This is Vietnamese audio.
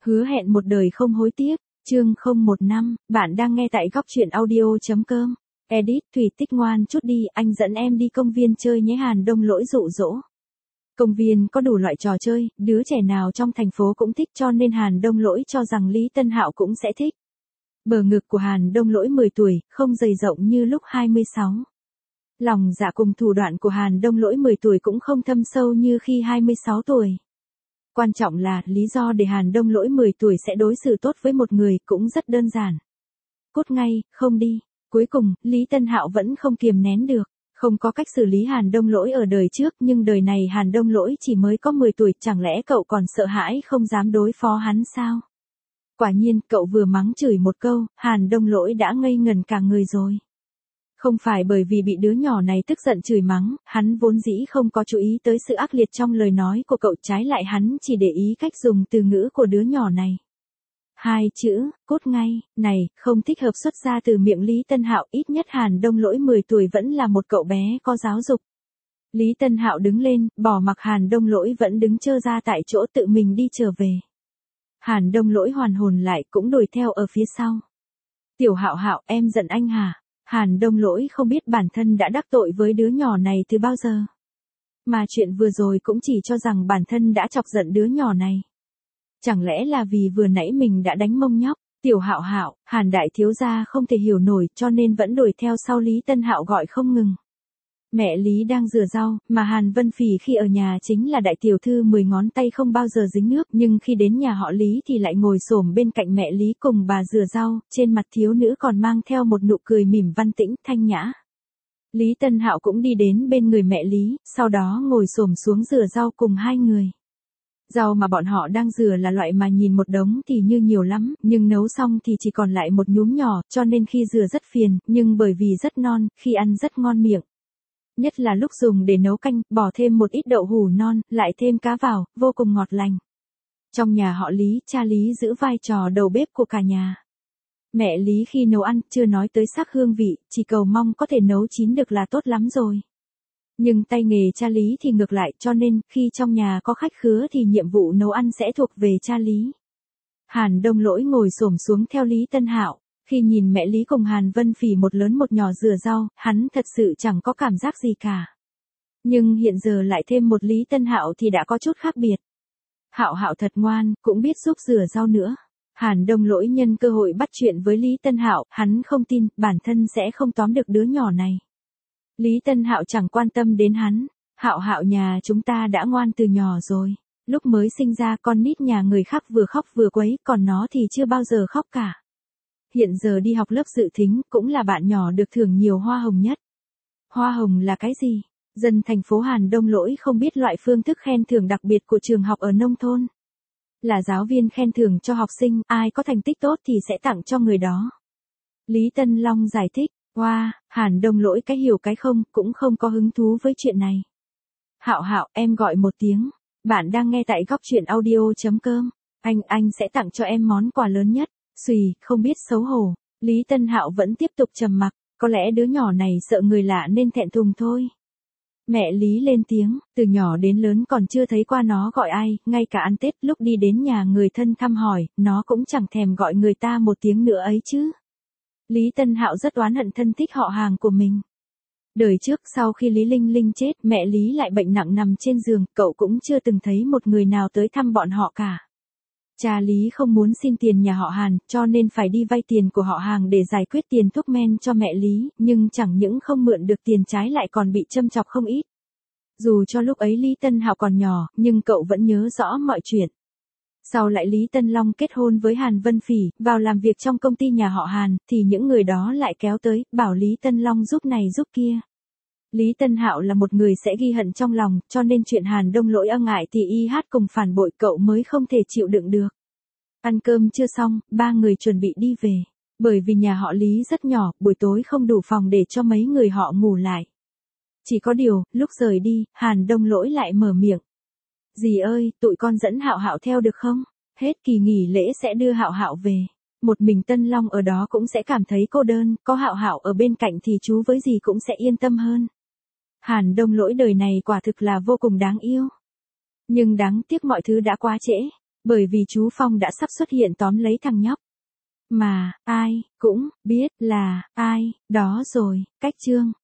Hứa hẹn một đời không hối tiếc, chương 015, bạn đang nghe tại góc truyện audio.com. Edit, Thủy Tích ngoan chút đi, anh dẫn em đi công viên chơi nhé. Hàn Đông Lỗi dụ dỗ. Công viên có đủ loại trò chơi, đứa trẻ nào trong thành phố cũng thích, cho nên Hàn Đông Lỗi cho rằng Lý Tân Hạo cũng sẽ thích. Bờ ngực của Hàn Đông Lỗi 10 tuổi, không dày rộng như lúc 26. Lòng dạ cùng thủ đoạn của Hàn Đông Lỗi 10 tuổi cũng không thâm sâu như khi 26 tuổi. Quan trọng là, lý do để Hàn Đông Lỗi 10 tuổi sẽ đối xử tốt với một người cũng rất đơn giản. Cút ngay, không đi. Cuối cùng, Lý Tân Hạo vẫn không kiềm nén được. Không có cách xử lý Hàn Đông Lỗi ở đời trước, nhưng đời này Hàn Đông Lỗi chỉ mới có 10 tuổi, chẳng lẽ cậu còn sợ hãi không dám đối phó hắn sao? Quả nhiên, cậu vừa mắng chửi một câu, Hàn Đông Lỗi đã ngây ngần cả người rồi. Không phải bởi vì bị đứa nhỏ này tức giận chửi mắng, hắn vốn dĩ không có chú ý tới sự ác liệt trong lời nói của cậu, trái lại hắn chỉ để ý cách dùng từ ngữ của đứa nhỏ này. Hai chữ, cút ngay, này, không thích hợp xuất ra từ miệng Lý Tân Hạo, ít nhất Hàn Đông Lỗi 10 tuổi vẫn là một cậu bé có giáo dục. Lý Tân Hạo đứng lên, bỏ mặc Hàn Đông Lỗi vẫn đứng trơ ra tại chỗ tự mình đi trở về. Hàn Đông Lỗi hoàn hồn lại cũng đuổi theo ở phía sau. Tiểu Hạo Hạo, em giận anh hả? Hàn Đông Lỗi không biết bản thân đã đắc tội với đứa nhỏ này từ bao giờ. Mà chuyện vừa rồi cũng chỉ cho rằng bản thân đã chọc giận đứa nhỏ này. Chẳng lẽ là vì vừa nãy mình đã đánh mông nhóc? Tiểu Hạo Hạo, Hàn đại thiếu gia không thể hiểu nổi, cho nên vẫn đuổi theo sau Lý Tân Hạo gọi không ngừng. Mẹ Lý đang rửa rau, mà Hàn Vân Phỉ khi ở nhà chính là đại tiểu thư 10 ngón tay không bao giờ dính nước, nhưng khi đến nhà họ Lý thì lại ngồi xổm bên cạnh mẹ Lý cùng bà rửa rau, trên mặt thiếu nữ còn mang theo một nụ cười mỉm văn tĩnh, thanh nhã. Lý Tân Hạo cũng đi đến bên người mẹ Lý, sau đó ngồi xổm xuống rửa rau cùng hai người. Rau mà bọn họ đang rửa là loại mà nhìn một đống thì như nhiều lắm, nhưng nấu xong thì chỉ còn lại một nhúm nhỏ, cho nên khi rửa rất phiền, nhưng bởi vì rất non, khi ăn rất ngon miệng. Nhất là lúc dùng để nấu canh, bỏ thêm một ít đậu hủ non, lại thêm cá vào, vô cùng ngọt lành. Trong nhà họ Lý, cha Lý giữ vai trò đầu bếp của cả nhà. Mẹ Lý khi nấu ăn, chưa nói tới sắc hương vị, chỉ cầu mong có thể nấu chín được là tốt lắm rồi. Nhưng tay nghề cha Lý thì ngược lại, cho nên, khi trong nhà có khách khứa thì nhiệm vụ nấu ăn sẽ thuộc về cha Lý. Hàn Đông Lỗi ngồi xổm xuống theo Lý Tân Hạo. Khi nhìn mẹ Lý cùng Hàn Vân Phỉ một lớn một nhỏ rửa rau, hắn thật sự chẳng có cảm giác gì cả. Nhưng hiện giờ lại thêm một Lý Tân Hạo thì đã có chút khác biệt. Hạo Hạo thật ngoan, cũng biết giúp rửa rau nữa. Hàn Đông Lỗi nhân cơ hội bắt chuyện với Lý Tân Hạo, hắn không tin, bản thân sẽ không tóm được đứa nhỏ này. Lý Tân Hạo chẳng quan tâm đến hắn. Hạo Hạo nhà chúng ta đã ngoan từ nhỏ rồi. Lúc mới sinh ra con nít nhà người khác vừa khóc vừa quấy, còn nó thì chưa bao giờ khóc cả. Hiện giờ đi học lớp dự thính, cũng là bạn nhỏ được thưởng nhiều hoa hồng nhất. Hoa hồng là cái gì? Dân thành phố Hàn Đông Lỗi không biết loại phương thức khen thưởng đặc biệt của trường học ở nông thôn. Là giáo viên khen thưởng cho học sinh, ai có thành tích tốt thì sẽ tặng cho người đó. Lý Tân Long giải thích, Hàn Đông Lỗi cái hiểu cái không, cũng không có hứng thú với chuyện này. Hạo Hạo, em gọi một tiếng. Bạn đang nghe tại góc truyện audio.com. Anh sẽ tặng cho em món quà lớn nhất. Xùy, không biết xấu hổ. Lý Tân Hạo vẫn tiếp tục trầm mặc, có lẽ đứa nhỏ này sợ người lạ nên thẹn thùng thôi. Mẹ Lý lên tiếng, từ nhỏ đến lớn còn chưa thấy qua nó gọi ai, ngay cả ăn Tết lúc đi đến nhà người thân thăm hỏi, nó cũng chẳng thèm gọi người ta một tiếng nữa ấy chứ. Lý Tân Hạo rất oán hận thân thích họ hàng của mình. Đời trước sau khi Lý Linh Linh chết, mẹ Lý lại bệnh nặng nằm trên giường, cậu cũng chưa từng thấy một người nào tới thăm bọn họ cả. Cha Lý không muốn xin tiền nhà họ Hàn, cho nên phải đi vay tiền của họ hàng để giải quyết tiền thuốc men cho mẹ Lý, nhưng chẳng những không mượn được tiền trái lại còn bị châm chọc không ít. Dù cho lúc ấy Lý Tân Hạo còn nhỏ, nhưng cậu vẫn nhớ rõ mọi chuyện. Sau lại Lý Tân Long kết hôn với Hàn Vân Phỉ, vào làm việc trong công ty nhà họ Hàn, thì những người đó lại kéo tới, bảo Lý Tân Long giúp này giúp kia. Lý Tân Hạo là một người sẽ ghi hận trong lòng, cho nên chuyện Hàn Đông Lỗi ngại thì y hát cùng phản bội cậu mới không thể chịu đựng được. Ăn cơm chưa xong, ba người chuẩn bị đi về. Bởi vì nhà họ Lý rất nhỏ, buổi tối không đủ phòng để cho mấy người họ ngủ lại. Chỉ có điều, lúc rời đi, Hàn Đông Lỗi lại mở miệng. Dì ơi, tụi con dẫn Hạo Hạo theo được không? Hết kỳ nghỉ lễ sẽ đưa Hạo Hạo về. Một mình Tân Long ở đó cũng sẽ cảm thấy cô đơn, có Hạo Hạo ở bên cạnh thì chú với dì cũng sẽ yên tâm hơn. Hàn Đông Lỗi đời này quả thực là vô cùng đáng yêu. Nhưng đáng tiếc mọi thứ đã quá trễ. Bởi vì chú Phong đã sắp xuất hiện tóm lấy thằng nhóc. Mà, ai, cũng, biết là, ai, đó rồi, cách Trương.